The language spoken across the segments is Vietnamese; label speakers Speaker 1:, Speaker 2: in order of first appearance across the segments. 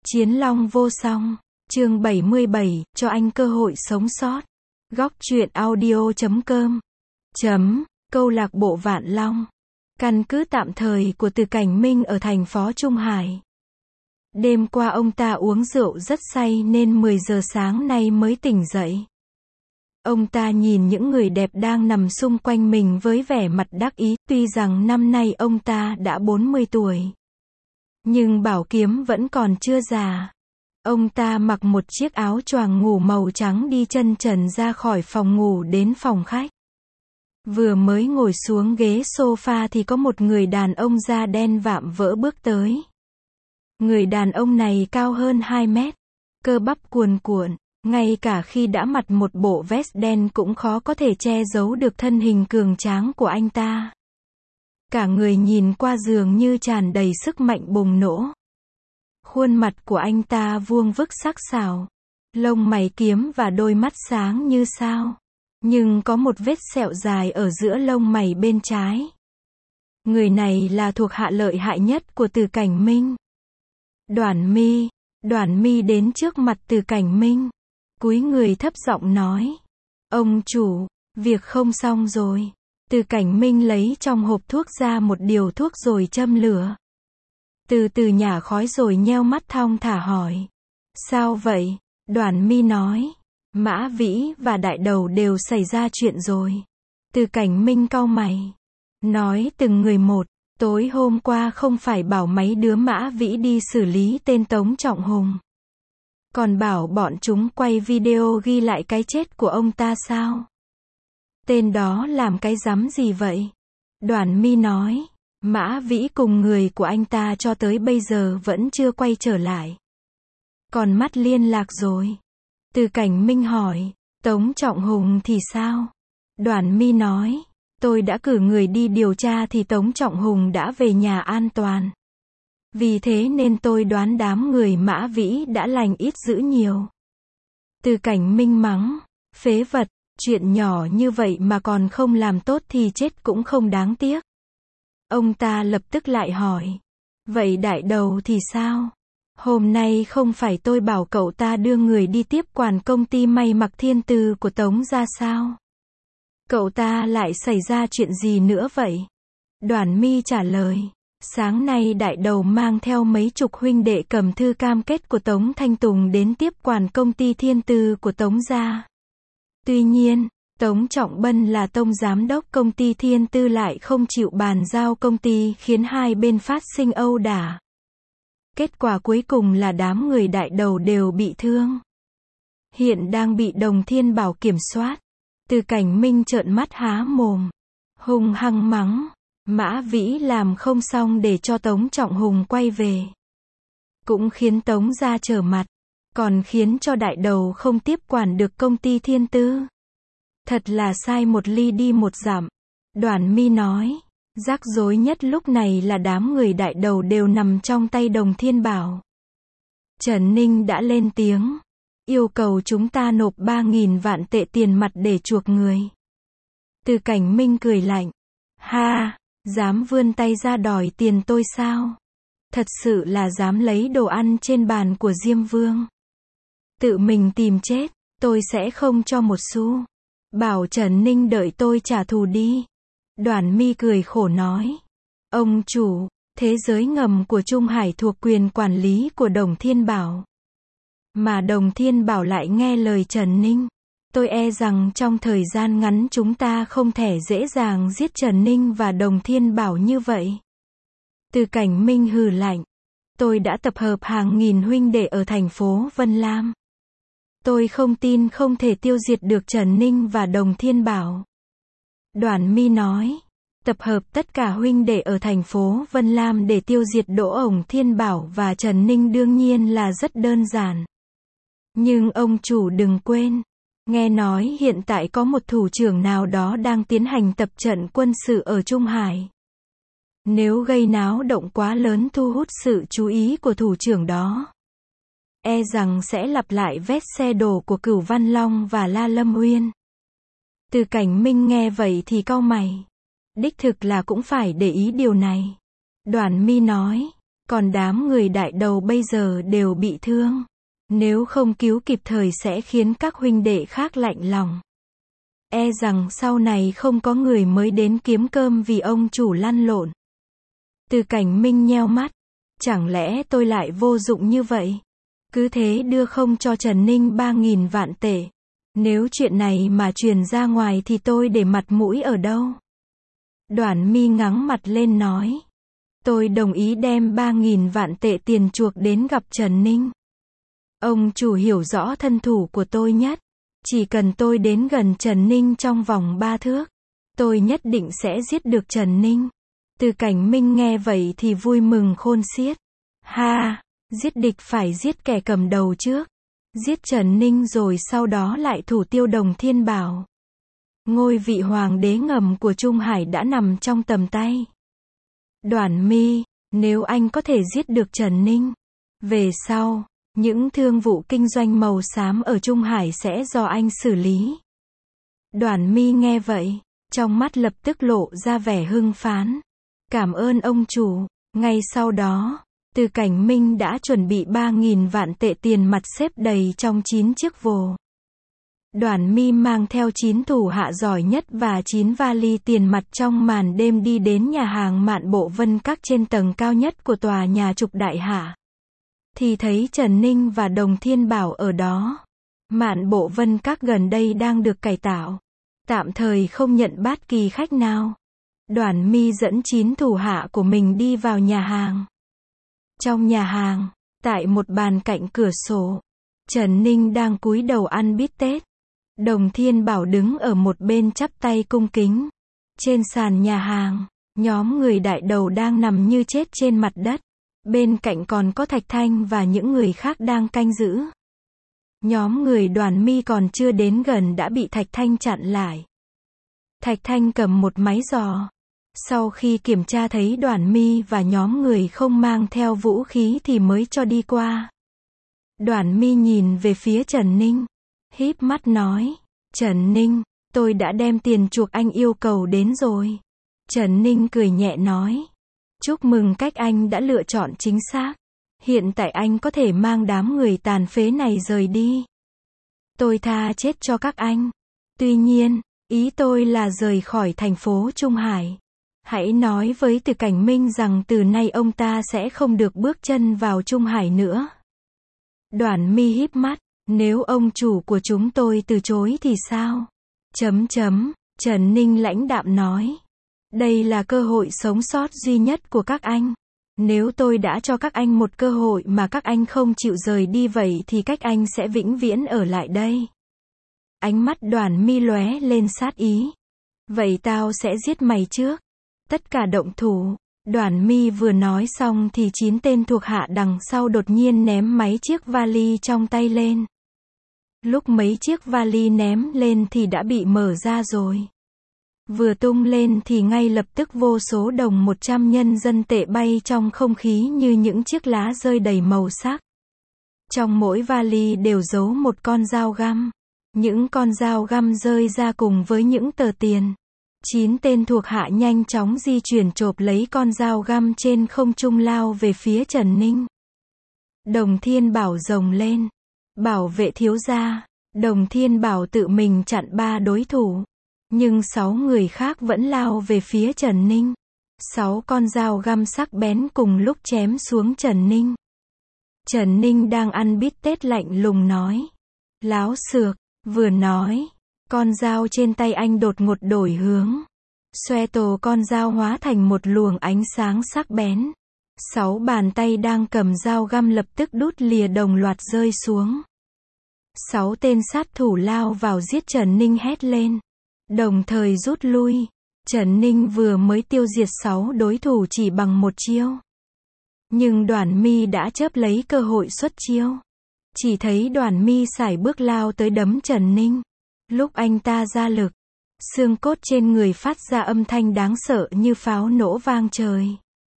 Speaker 1: Chiến long vô song, chương 77, cho anh cơ hội sống sót. Góc truyện audio.com. Câu lạc bộ Vạn Long. Căn cứ tạm thời của Từ Cảnh Minh ở thành phố Trung Hải. Đêm qua ông ta uống rượu rất say nên 10 giờ sáng nay mới tỉnh dậy. Ông ta nhìn những người đẹp đang nằm xung quanh mình với vẻ mặt đắc ý, tuy rằng năm nay ông ta đã 40 tuổi. Nhưng bảo kiếm vẫn còn chưa già. Ông ta mặc một chiếc áo choàng ngủ màu trắng đi chân trần ra khỏi phòng ngủ đến phòng khách. Vừa mới ngồi xuống ghế sofa thì có một người đàn ông da đen vạm vỡ bước tới. Người đàn ông này cao hơn 2 mét, cơ bắp cuồn cuộn, ngay cả khi đã mặc một bộ vest đen cũng khó có thể che giấu được thân hình cường tráng của anh ta. Cả người nhìn qua dường như tràn đầy sức mạnh bùng nổ. Khuôn mặt của anh ta vuông vức sắc sảo, lông mày kiếm và đôi mắt sáng như sao. Nhưng có một vết sẹo dài ở giữa lông mày bên trái. Người này là thuộc hạ lợi hại nhất của Từ Cảnh Minh. Đoản Mi đến trước mặt Từ Cảnh Minh, cúi người thấp giọng nói: "Ông chủ, việc không xong rồi." Từ Cảnh Minh lấy trong hộp thuốc ra một điều thuốc rồi châm lửa. Từ từ nhả khói rồi nheo mắt thong thả hỏi: "Sao vậy?" Đoản Mi nói: "Mã Vĩ và Đại Đầu đều xảy ra chuyện rồi." Từ Cảnh Minh cau mày, nói từng người một: "Tối hôm qua không phải bảo mấy đứa Mã Vĩ đi xử lý tên Tống Trọng Hùng, còn bảo bọn chúng quay video ghi lại cái chết của ông ta sao? Tên đó làm cái rắm gì vậy?" Đoản Mi nói: "Mã Vĩ cùng người của anh ta cho tới bây giờ vẫn chưa quay trở lại. Còn mắt liên lạc rồi." Từ Cảnh Minh hỏi: "Tống Trọng Hùng thì sao?" Đoản Mi nói: "Tôi đã cử người đi điều tra thì Tống Trọng Hùng đã về nhà an toàn. Vì thế nên tôi đoán đám người Mã Vĩ đã lành ít dữ nhiều." Từ Cảnh Minh mắng: "Phế vật, chuyện nhỏ như vậy mà còn không làm tốt thì chết cũng không đáng tiếc." Ông ta lập tức lại hỏi: "Vậy Đại Đầu thì sao? Hôm nay không phải tôi bảo cậu ta đưa người đi tiếp quản công ty may mặc Thiên Tư của Tống ra sao? Cậu ta lại xảy ra chuyện gì nữa vậy?" Đoản Mi trả lời: "Sáng nay Đại Đầu mang theo mấy chục huynh đệ cầm thư cam kết của Tống Thanh Tùng đến tiếp quản công ty Thiên Tư của Tống ra. Tuy nhiên, Tống Trọng Bân là tổng giám đốc công ty Thiên Tư lại không chịu bàn giao công ty khiến hai bên phát sinh ẩu đả. Kết quả cuối cùng là đám người Đại Đầu đều bị thương. Hiện đang bị Đồng Thiên Bảo kiểm soát." Từ Cảnh Minh trợn mắt há mồm, hung hăng mắng: "Mã Vĩ làm không xong để cho Tống Trọng Hùng quay về. Cũng khiến Tống ra trở mặt, còn khiến cho Đại Đầu không tiếp quản được công ty Thiên Tư. Thật là sai một ly đi một dặm." Đoản Mi nói: "Rắc rối nhất lúc này là đám người Đại Đầu đều nằm trong tay Đồng Thiên Bảo. Trần Ninh đã lên tiếng, yêu cầu chúng ta nộp 3.000 vạn tệ tiền mặt để chuộc người." Từ Cảnh Minh cười lạnh: "Ha, dám vươn tay ra đòi tiền tôi sao? Thật sự là dám lấy đồ ăn trên bàn của Diêm Vương. Tự mình tìm chết, tôi sẽ không cho một xu. Bảo Trần Ninh đợi tôi trả thù đi." Đoản Mi cười khổ nói: "Ông chủ, thế giới ngầm của Trung Hải thuộc quyền quản lý của Đồng Thiên Bảo. Mà Đồng Thiên Bảo lại nghe lời Trần Ninh. Tôi e rằng trong thời gian ngắn chúng ta không thể dễ dàng giết Trần Ninh và Đồng Thiên Bảo như vậy." Từ Cảnh Minh hừ lạnh: "Tôi đã tập hợp hàng nghìn huynh đệ ở thành phố Vân Lam. Tôi không tin không thể tiêu diệt được Trần Ninh và Đồng Thiên Bảo." Đoản Mi nói: "Tập hợp tất cả huynh đệ ở thành phố Vân Lam để tiêu diệt Đỗ Ổng Thiên Bảo và Trần Ninh đương nhiên là rất đơn giản. Nhưng ông chủ đừng quên, nghe nói hiện tại có một thủ trưởng nào đó đang tiến hành tập trận quân sự ở Trung Hải. Nếu gây náo động quá lớn thu hút sự chú ý của thủ trưởng đó, e rằng sẽ lặp lại vết xe đổ của Cửu Văn Long và La Lâm Uyên." Từ Cảnh Minh nghe vậy thì cau mày. Đích thực là cũng phải để ý điều này. Đoản Mi nói: Còn đám người đại đầu bây giờ đều bị thương. Nếu không cứu kịp thời sẽ khiến các huynh đệ khác lạnh lòng. E rằng sau này không có người mới đến kiếm cơm vì ông chủ lăn lộn. Từ Cảnh Minh nheo mắt. Chẳng lẽ tôi lại vô dụng như vậy? Cứ thế đưa không cho Trần Ninh 3.000 vạn tệ. Nếu chuyện này mà truyền ra ngoài thì tôi để mặt mũi ở đâu? Đoản Mi ngắng mặt lên nói. Tôi đồng ý đem 3.000 vạn tệ tiền chuộc đến gặp Trần Ninh. Ông chủ hiểu rõ thân thủ của tôi nhất. Chỉ cần tôi đến gần Trần Ninh trong vòng 3 thước, tôi nhất định sẽ giết được Trần Ninh. Từ Cảnh Minh nghe vậy thì vui mừng khôn xiết. Ha, giết địch phải giết kẻ cầm đầu trước. Giết Trần Ninh rồi sau đó lại thủ tiêu Đồng Thiên Bảo. Ngôi vị hoàng đế ngầm của Trung Hải đã nằm trong tầm tay. Đoản Mi, nếu anh có thể giết được Trần Ninh, về sau, những thương vụ kinh doanh màu xám ở Trung Hải sẽ do anh xử lý. Đoản Mi nghe vậy, trong mắt lập tức lộ ra vẻ hưng phấn. Cảm ơn ông chủ. Ngay sau đó, Từ Cảnh Minh đã chuẩn bị 3.000 vạn tệ tiền mặt xếp đầy trong 9 chiếc vồ. Đoản Mi mang theo 9 thủ hạ giỏi nhất và 9 vali tiền mặt trong màn đêm đi đến nhà hàng Mạn Bộ Vân Các trên tầng cao nhất của tòa nhà Trục Đại Hạ. Thì thấy Trần Ninh và Đồng Thiên Bảo ở đó. Mạn Bộ Vân Các gần đây đang được cải tạo. Tạm thời không nhận bất kỳ khách nào. Đoản Mi dẫn 9 thủ hạ của mình đi vào nhà hàng. Trong nhà hàng, tại một bàn cạnh cửa sổ, Trần Ninh đang cúi đầu ăn bít tết. Đồng Thiên Bảo đứng ở một bên chắp tay cung kính. Trên sàn nhà hàng, nhóm người đại đầu đang nằm như chết trên mặt đất. Bên cạnh còn có Thạch Thanh và những người khác đang canh giữ. Nhóm người Đoản Mi còn chưa đến gần đã bị Thạch Thanh chặn lại. Thạch Thanh cầm một máy giò. Sau khi kiểm tra thấy Đoản Mi và nhóm người không mang theo vũ khí thì mới cho đi qua. Đoản Mi nhìn về phía Trần Ninh, híp mắt nói, Trần Ninh, tôi đã đem tiền chuộc anh yêu cầu đến rồi. Trần Ninh cười nhẹ nói, chúc mừng cách anh đã lựa chọn chính xác. Hiện tại anh có thể mang đám người tàn phế này rời đi. Tôi tha chết cho các anh. Tuy nhiên, ý tôi là rời khỏi thành phố Trung Hải. Hãy nói với Từ Cảnh Minh rằng từ nay ông ta sẽ không được bước chân vào Trung Hải nữa. Đoản Mi híp mắt, nếu ông chủ của chúng tôi từ chối thì sao? Trần Ninh lãnh đạm nói. Đây là cơ hội sống sót duy nhất của các anh. Nếu tôi đã cho các anh một cơ hội mà các anh không chịu rời đi vậy thì các anh sẽ vĩnh viễn ở lại đây. Ánh mắt Đoản Mi lóe lên sát ý. Vậy tao sẽ giết mày trước. Tất cả động thủ. Đoản Mi vừa nói xong thì 9 tên thuộc hạ đằng sau đột nhiên ném mấy chiếc vali trong tay lên. Lúc mấy chiếc vali ném lên thì đã bị mở ra rồi. Vừa tung lên thì ngay lập tức vô số đồng 100 nhân dân tệ bay trong không khí như những chiếc lá rơi đầy màu sắc. Trong mỗi vali đều giấu một con dao găm. Những con dao găm rơi ra cùng với những tờ tiền. 9 tên thuộc hạ nhanh chóng di chuyển chộp lấy con dao găm trên không trung lao về phía Trần Ninh. Đồng Thiên Bảo rồng lên. Bảo vệ thiếu gia. Đồng Thiên Bảo tự mình chặn 3 đối thủ. Nhưng 6 người khác vẫn lao về phía Trần Ninh. 6 con dao găm sắc bén cùng lúc chém xuống Trần Ninh. Trần Ninh đang ăn bít tết lạnh lùng nói. Láo xược, vừa nói. Con dao trên tay anh đột ngột đổi hướng. Xoe tổ con dao hóa thành một luồng ánh sáng sắc bén. 6 bàn tay đang cầm dao găm lập tức đút lìa đồng loạt rơi xuống. 6 tên sát thủ lao vào giết Trần Ninh hét lên. Đồng thời rút lui. Trần Ninh vừa mới tiêu diệt 6 đối thủ chỉ bằng một chiêu. Nhưng Đoản Mi đã chớp lấy cơ hội xuất chiêu. Chỉ thấy Đoản Mi sải bước lao tới đấm Trần Ninh. Lúc anh ta ra lực, xương cốt trên người phát ra âm thanh đáng sợ như pháo nổ vang trời.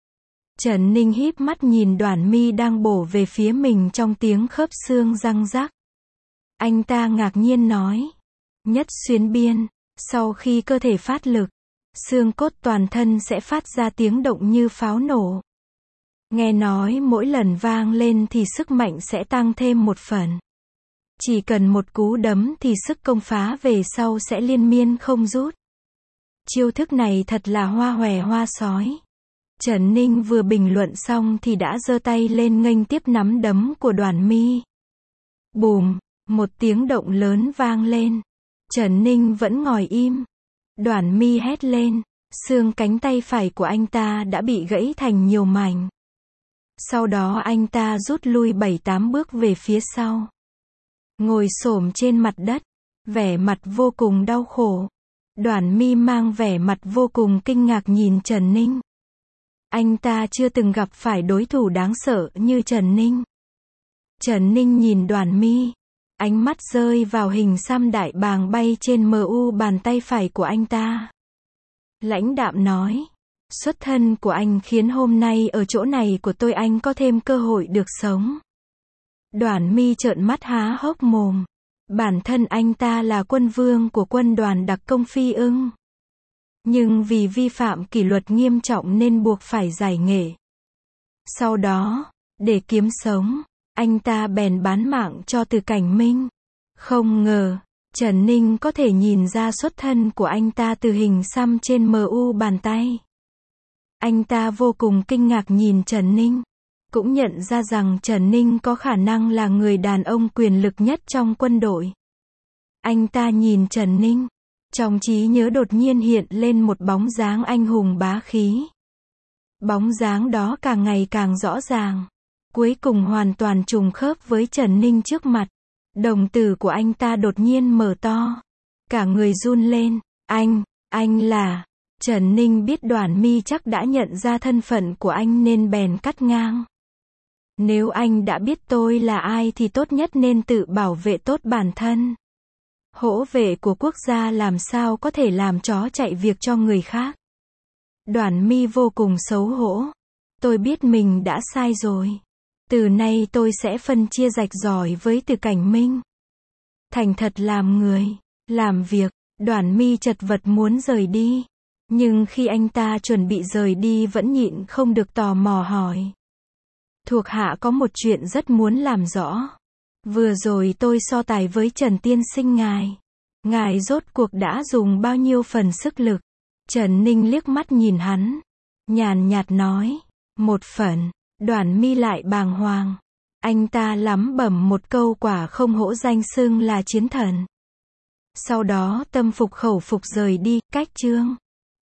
Speaker 1: Trần Ninh híp mắt nhìn Đoản Mi đang bổ về phía mình trong tiếng khớp xương răng rắc. Anh ta ngạc nhiên nói. Nhất xuyến biên, sau khi cơ thể phát lực, xương cốt toàn thân sẽ phát ra tiếng động như pháo nổ. Nghe nói mỗi lần vang lên thì sức mạnh sẽ tăng thêm một phần. Chỉ cần một cú đấm thì sức công phá về sau sẽ liên miên không rút. Chiêu thức này thật là hoa hòe hoa sói. Trần Ninh vừa bình luận xong thì đã giơ tay lên nghênh tiếp nắm đấm của Đoàn My. Bùm, một tiếng động lớn vang lên. Trần Ninh vẫn ngồi im. Đoàn My hét lên, xương cánh tay phải của anh ta đã bị gãy thành nhiều mảnh. Sau đó anh ta rút lui 7-8 bước về phía sau. Ngồi xổm trên mặt đất, vẻ mặt vô cùng đau khổ. Đoàn My mang vẻ mặt vô cùng kinh ngạc nhìn Trần Ninh. Anh ta chưa từng gặp phải đối thủ đáng sợ như Trần Ninh. Trần Ninh nhìn Đoàn My, ánh mắt rơi vào hình xăm đại bàng bay trên mu bàn tay phải của anh ta. Lãnh đạm nói, xuất thân của anh khiến hôm nay ở chỗ này của tôi anh có thêm cơ hội được sống. Đoàn My trợn mắt há hốc mồm. Bản thân anh ta là quân vương của quân đoàn đặc công Phi Ưng. Nhưng vì vi phạm kỷ luật nghiêm trọng nên buộc phải giải nghệ. Sau đó, để kiếm sống, anh ta bèn bán mạng cho Từ Cảnh Minh. Không ngờ, Trần Ninh có thể nhìn ra xuất thân của anh ta từ hình xăm trên mu bàn tay. Anh ta vô cùng kinh ngạc nhìn Trần Ninh. Cũng nhận ra rằng Trần Ninh có khả năng là người đàn ông quyền lực nhất trong quân đội. Anh ta nhìn Trần Ninh. Trong trí nhớ đột nhiên hiện lên một bóng dáng anh hùng bá khí. Bóng dáng đó càng ngày càng rõ ràng. Cuối cùng hoàn toàn trùng khớp với Trần Ninh trước mặt. Đồng tử của anh ta đột nhiên mở to. Cả người run lên. Anh là... Trần Ninh biết Đoàn My chắc đã nhận ra thân phận của anh nên bèn cắt ngang. Nếu anh đã biết tôi là ai thì tốt nhất nên tự bảo vệ tốt bản thân. Hổ vệ của quốc gia làm sao có thể làm chó chạy việc cho người khác. Đoàn My vô cùng xấu hổ. Tôi biết mình đã sai rồi. Từ nay tôi sẽ phân chia rạch ròi với Từ Cảnh Minh. Thành thật làm người, làm việc. Đoàn My chật vật muốn rời đi. Nhưng khi anh ta chuẩn bị rời đi vẫn nhịn không được tò mò hỏi. Thuộc hạ có một chuyện rất muốn làm rõ. Vừa rồi tôi so tài với Trần tiên sinh ngài. Ngài rốt cuộc đã dùng bao nhiêu phần sức lực? Trần Ninh liếc mắt nhìn hắn. Nhàn nhạt nói. 1 phần. Đoàn My lại bàng hoàng. Anh ta lắm bẩm một câu quả không hổ danh xưng là chiến thần. Sau đó tâm phục khẩu phục rời đi, cách chương.